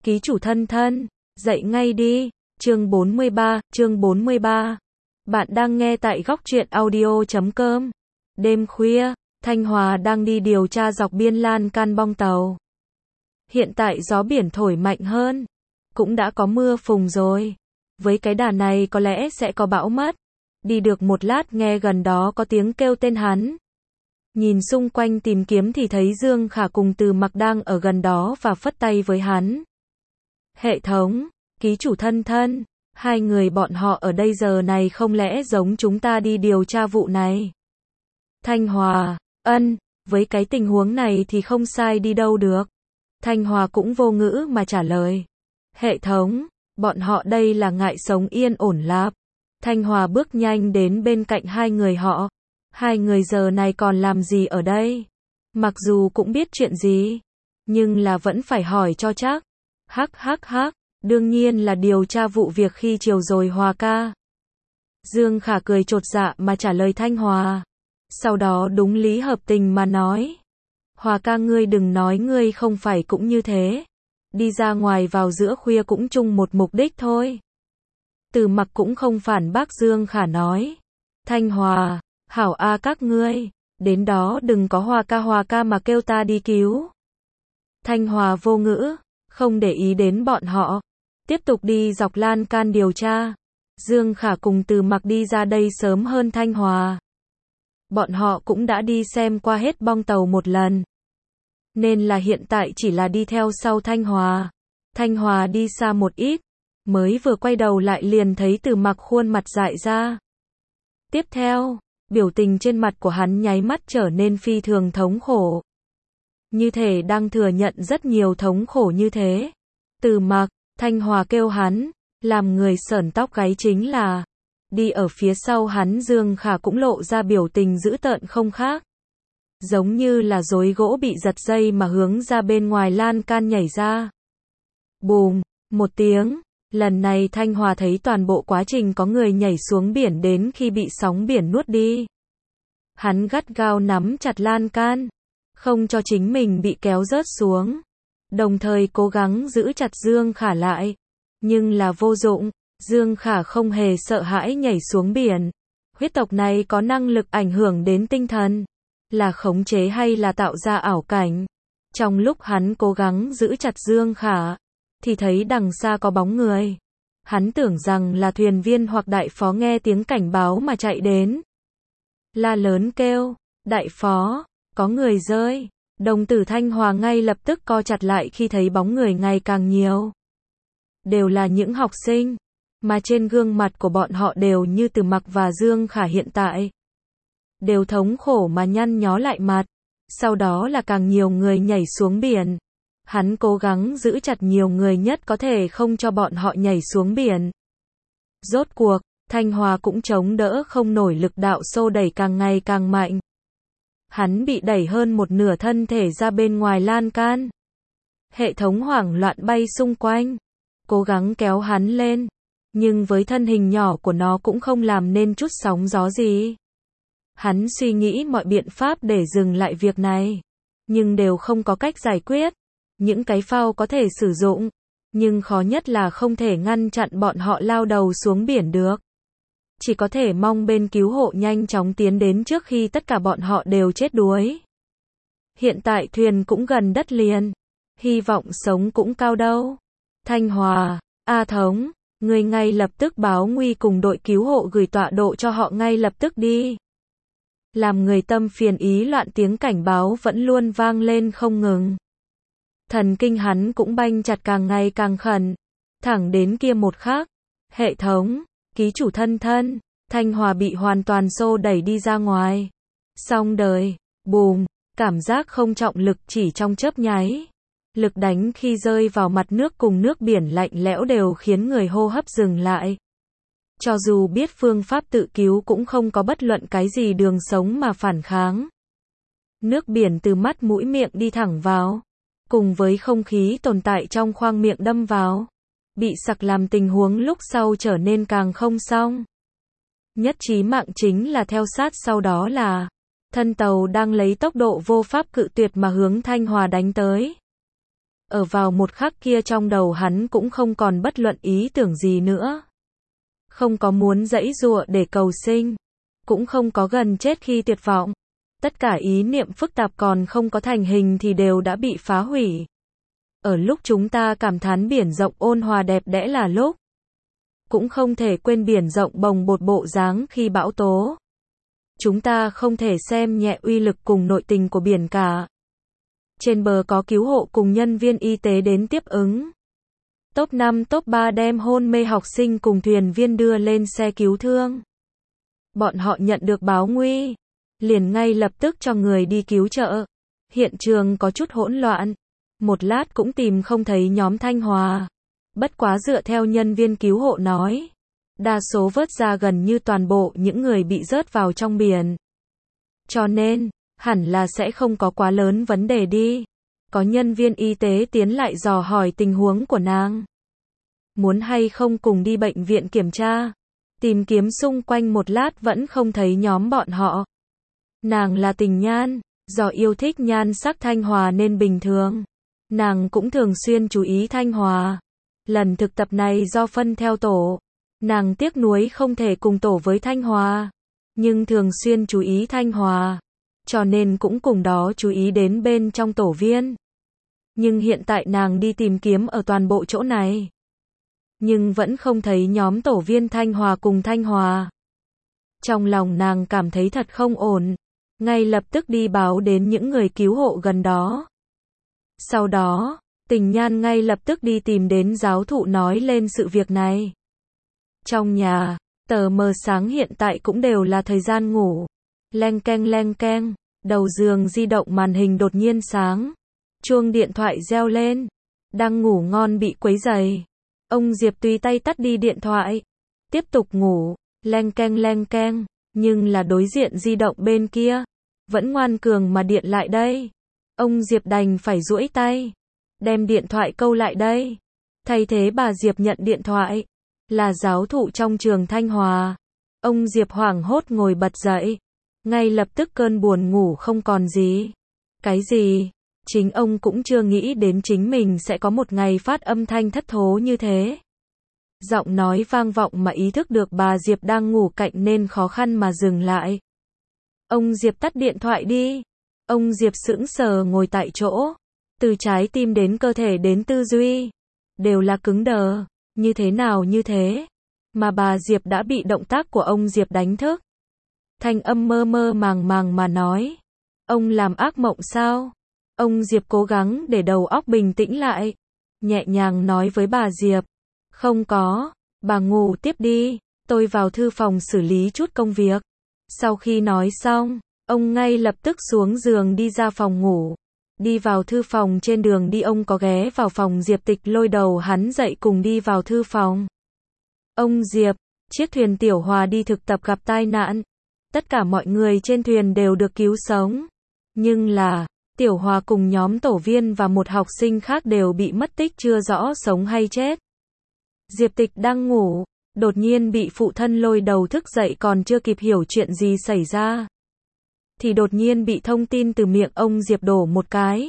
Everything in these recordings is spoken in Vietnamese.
ký chủ thân thân, dậy ngay đi. Chương 43. Bạn đang nghe tại góc truyện audio.com. Đêm khuya, Thanh Hòa đang đi điều tra dọc biên lan can bong tàu. Hiện tại gió biển thổi mạnh hơn, cũng đã có mưa phùn rồi. Với cái đà này có lẽ sẽ có bão mất. Đi được một lát nghe gần đó có tiếng kêu tên hắn. Nhìn xung quanh tìm kiếm thì thấy Dương Khả cùng Từ Mặc đang ở gần đó và phất tay với hắn. Hệ thống, ký chủ thân thân, hai người bọn họ ở đây giờ này không lẽ giống chúng ta đi điều tra vụ này? Thanh Hòa, với cái tình huống này thì không sai đi đâu được. Thanh Hòa cũng vô ngữ mà trả lời. Hệ thống, bọn họ đây là ngại sống yên ổn lắm. Thanh Hòa bước nhanh đến bên cạnh hai người họ. Hai người giờ này còn làm gì ở đây? Mặc dù cũng biết chuyện gì, nhưng là vẫn phải hỏi cho chắc. Hắc, đương nhiên là điều tra vụ việc khi chiều rồi Hòa ca. Dương Khả cười chột dạ mà trả lời Thanh Hòa. Sau đó đúng lý hợp tình mà nói. Hòa ca ngươi đừng nói ngươi không phải cũng như thế. Đi ra ngoài vào giữa khuya cũng chung một mục đích thôi. Từ Mặc cũng không phản bác Dương Khả nói. Thanh Hòa, hảo a các ngươi, đến đó đừng có Hòa ca mà kêu ta đi cứu. Thanh Hòa vô ngữ, không để ý đến bọn họ, tiếp tục đi dọc lan can điều tra. Dương Khả cùng Từ Mặc đi ra đây sớm hơn Thanh Hòa. Bọn họ cũng đã đi xem qua hết bong tàu một lần, nên là hiện tại chỉ là đi theo sau Thanh Hòa. Thanh Hòa đi xa một ít, mới vừa quay đầu lại liền thấy Từ Mặc khuôn mặt dại ra. Tiếp theo, biểu tình trên mặt của hắn nháy mắt trở nên phi thường thống khổ. Như thể đang thừa nhận rất nhiều thống khổ như thế. Từ Mặc, Thanh Hòa kêu hắn, làm người sởn tóc gáy chính là. Đi ở phía sau hắn Dương Khả cũng lộ ra biểu tình dữ tợn không khác. Giống như là rối gỗ bị giật dây mà hướng ra bên ngoài lan can nhảy ra. Bùm, một tiếng. Lần này Thanh Hòa thấy toàn bộ quá trình có người nhảy xuống biển đến khi bị sóng biển nuốt đi. Hắn gắt gao nắm chặt lan can, không cho chính mình bị kéo rớt xuống. Đồng thời cố gắng giữ chặt Dương Khả lại. Nhưng là vô dụng, Dương Khả không hề sợ hãi nhảy xuống biển. Huyết tộc này có năng lực ảnh hưởng đến tinh thần, là khống chế hay là tạo ra ảo cảnh. Trong lúc hắn cố gắng giữ chặt Dương Khả, thì thấy đằng xa có bóng người. Hắn tưởng rằng là thuyền viên hoặc đại phó nghe tiếng cảnh báo mà chạy đến. La lớn kêu, đại phó, có người rơi. Đồng tử Thanh Hòa ngay lập tức co chặt lại khi thấy bóng người ngày càng nhiều. Đều là những học sinh, mà trên gương mặt của bọn họ đều như Từ Mặc và Dương Khả hiện tại. Đều thống khổ mà nhăn nhó lại mặt. Sau đó là càng nhiều người nhảy xuống biển. Hắn cố gắng giữ chặt nhiều người nhất có thể không cho bọn họ nhảy xuống biển. Rốt cuộc, Thanh Hòa cũng chống đỡ không nổi lực đạo xô đẩy càng ngày càng mạnh. Hắn bị đẩy hơn một nửa thân thể ra bên ngoài lan can. Hệ thống hoảng loạn bay xung quanh, cố gắng kéo hắn lên, nhưng với thân hình nhỏ của nó cũng không làm nên chút sóng gió gì. Hắn suy nghĩ mọi biện pháp để dừng lại việc này, nhưng đều không có cách giải quyết. Những cái phao có thể sử dụng, nhưng khó nhất là không thể ngăn chặn bọn họ lao đầu xuống biển được. Chỉ có thể mong bên cứu hộ nhanh chóng tiến đến trước khi tất cả bọn họ đều chết đuối. Hiện tại thuyền cũng gần đất liền, hy vọng sống cũng cao đâu. Thanh Hòa, A Thống, người ngay lập tức báo nguy cùng đội cứu hộ gửi tọa độ cho họ ngay lập tức đi. Làm người tâm phiền ý loạn tiếng cảnh báo vẫn luôn vang lên không ngừng. Thần kinh hắn cũng banh chặt càng ngày càng khẩn, thẳng đến kia một khắc. Hệ thống, ký chủ thân thân, Thanh Hòa bị hoàn toàn xô đẩy đi ra ngoài. Xong đời, bùm, cảm giác không trọng lực chỉ trong chớp nháy. Lực đánh khi rơi vào mặt nước cùng nước biển lạnh lẽo đều khiến người hô hấp dừng lại. Cho dù biết phương pháp tự cứu cũng không có bất luận cái gì đường sống mà phản kháng. Nước biển từ mắt mũi miệng đi thẳng vào, cùng với không khí tồn tại trong khoang miệng đâm vào, bị sặc làm tình huống lúc sau trở nên càng không xong. Nhất chí mạng chính là theo sát sau đó là thân tàu đang lấy tốc độ vô pháp cự tuyệt mà hướng Thanh Hòa đánh tới. Ở vào một khắc kia trong đầu hắn cũng không còn bất luận ý tưởng gì nữa. Không có muốn giãy giụa để cầu sinh, cũng không có gần chết khi tuyệt vọng. Tất cả ý niệm phức tạp còn không có thành hình thì đều đã bị phá hủy. Ở lúc chúng ta cảm thán biển rộng ôn hòa đẹp đẽ là lúc, cũng không thể quên biển rộng bồng bột bộ dáng khi bão tố. Chúng ta không thể xem nhẹ uy lực cùng nội tình của biển cả. Trên bờ có cứu hộ cùng nhân viên y tế đến tiếp ứng. Top 5 top 3 đem hôn mê học sinh cùng thuyền viên đưa lên xe cứu thương. Bọn họ nhận được báo nguy, liền ngay lập tức cho người đi cứu trợ. Hiện trường có chút hỗn loạn, một lát cũng tìm không thấy nhóm Thanh Hòa. Bất quá dựa theo nhân viên cứu hộ nói, đa số vớt ra gần như toàn bộ những người bị rớt vào trong biển. Cho nên, hẳn là sẽ không có quá lớn vấn đề đi. Có nhân viên y tế tiến lại dò hỏi tình huống của nàng. Muốn hay không cùng đi bệnh viện kiểm tra. Tìm kiếm xung quanh một lát vẫn không thấy nhóm bọn họ. Nàng là Tình Nhan, do yêu thích nhan sắc Thanh Hòa nên bình thường. Nàng cũng thường xuyên chú ý Thanh Hòa. Lần thực tập này do phân theo tổ. Nàng tiếc nuối không thể cùng tổ với Thanh Hòa. Nhưng thường xuyên chú ý Thanh Hòa. Cho nên cũng cùng đó chú ý đến bên trong tổ viên. Nhưng hiện tại nàng đi tìm kiếm ở toàn bộ chỗ này. Nhưng vẫn không thấy nhóm tổ viên Thanh Hòa cùng Thanh Hòa. Trong lòng nàng cảm thấy thật không ổn. Ngay lập tức đi báo đến những người cứu hộ gần đó. Sau đó, Tình Nhan ngay lập tức đi tìm đến giáo thụ nói lên sự việc này. Trong nhà, tờ mờ sáng hiện tại cũng đều là thời gian ngủ. Leng keng, đầu giường di động màn hình đột nhiên sáng. Chuông điện thoại reo lên. Đang ngủ ngon bị quấy rầy. Ông Diệp tùy tay tắt đi điện thoại. Tiếp tục ngủ. Leng keng, nhưng là đối diện di động bên kia. Vẫn ngoan cường mà điện lại đây. Ông Diệp đành phải duỗi tay. Đem điện thoại câu lại đây. Thay thế bà Diệp nhận điện thoại. Là giáo thụ trong trường Thanh Hòa. Ông Diệp hoảng hốt ngồi bật dậy. Ngay lập tức cơn buồn ngủ không còn gì. Cái gì? Chính ông cũng chưa nghĩ đến chính mình sẽ có một ngày phát âm thanh thất thố như thế. Giọng nói vang vọng mà ý thức được bà Diệp đang ngủ cạnh nên khó khăn mà dừng lại. Ông Diệp tắt điện thoại đi. Ông Diệp sững sờ ngồi tại chỗ. Từ trái tim đến cơ thể đến tư duy. Đều là cứng đờ. Như thế nào như thế? Mà bà Diệp đã bị động tác của ông Diệp đánh thức. Thanh âm mơ mơ màng mà nói. Ông làm ác mộng sao? Ông Diệp cố gắng để đầu óc bình tĩnh lại. Nhẹ nhàng nói với bà Diệp. Không có, bà ngủ tiếp đi. Tôi vào thư phòng xử lý chút công việc. Sau khi nói xong, ông ngay lập tức xuống giường đi ra phòng ngủ. Đi vào thư phòng trên đường đi ông có ghé vào phòng Diệp Tịch lôi đầu hắn dậy cùng đi vào thư phòng. Ông Diệp, chiếc thuyền Tiểu Hòa đi thực tập gặp tai nạn. Tất cả mọi người trên thuyền đều được cứu sống. Nhưng là, Tiểu Hòa cùng nhóm tổ viên và một học sinh khác đều bị mất tích chưa rõ sống hay chết. Diệp Tịch đang ngủ, đột nhiên bị phụ thân lôi đầu thức dậy còn chưa kịp hiểu chuyện gì xảy ra. Thì đột nhiên bị thông tin từ miệng ông Diệp đổ một cái.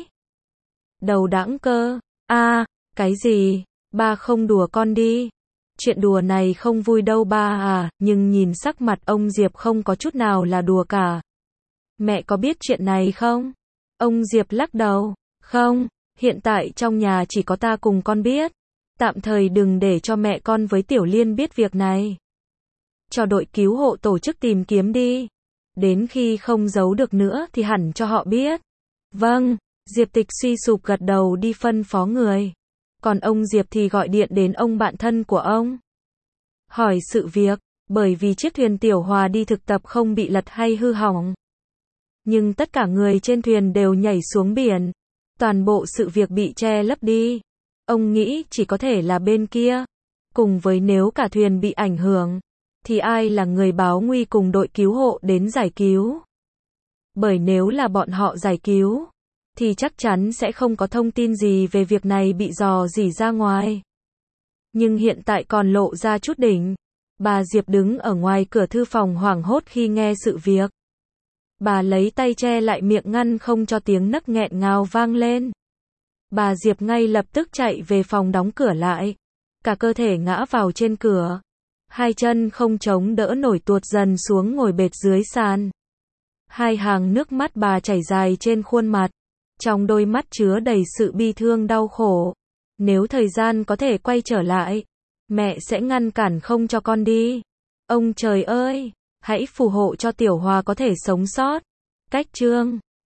Đầu đãng cơ, cái gì, ba không đùa con đi. Chuyện đùa này không vui đâu ba à, nhưng nhìn sắc mặt ông Diệp không có chút nào là đùa cả. Mẹ có biết chuyện này không? Ông Diệp lắc đầu, không, hiện tại trong nhà chỉ có ta cùng con biết. Tạm thời đừng để cho mẹ con với Tiểu Liên biết việc này. Cho đội cứu hộ tổ chức tìm kiếm đi. Đến khi không giấu được nữa thì hẳn cho họ biết. Vâng, Diệp Tịch suy sụp gật đầu đi phân phó người. Còn ông Diệp thì gọi điện đến ông bạn thân của ông. Hỏi sự việc, bởi vì chiếc thuyền Tiểu Hòa đi thực tập không bị lật hay hư hỏng. Nhưng tất cả người trên thuyền đều nhảy xuống biển. Toàn bộ sự việc bị che lấp đi. Ông nghĩ chỉ có thể là bên kia. Cùng với nếu cả thuyền bị ảnh hưởng, thì ai là người báo nguy cùng đội cứu hộ đến giải cứu? Bởi nếu là bọn họ giải cứu, thì chắc chắn sẽ không có thông tin gì về việc này bị dò dỉ ra ngoài. Nhưng hiện tại còn lộ ra chút đỉnh. Bà Diệp đứng ở ngoài cửa thư phòng hoảng hốt khi nghe sự việc. Bà lấy tay che lại miệng ngăn không cho tiếng nấc nghẹn ngào vang lên. Bà Diệp ngay lập tức chạy về phòng đóng cửa lại. Cả cơ thể ngã vào trên cửa. Hai chân không chống đỡ nổi tuột dần xuống ngồi bệt dưới sàn. Hai hàng nước mắt bà chảy dài trên khuôn mặt. Trong đôi mắt chứa đầy sự bi thương đau khổ. Nếu thời gian có thể quay trở lại, mẹ sẽ ngăn cản không cho con đi. Ông trời ơi, hãy phù hộ cho Tiểu Hòa có thể sống sót. Cách chương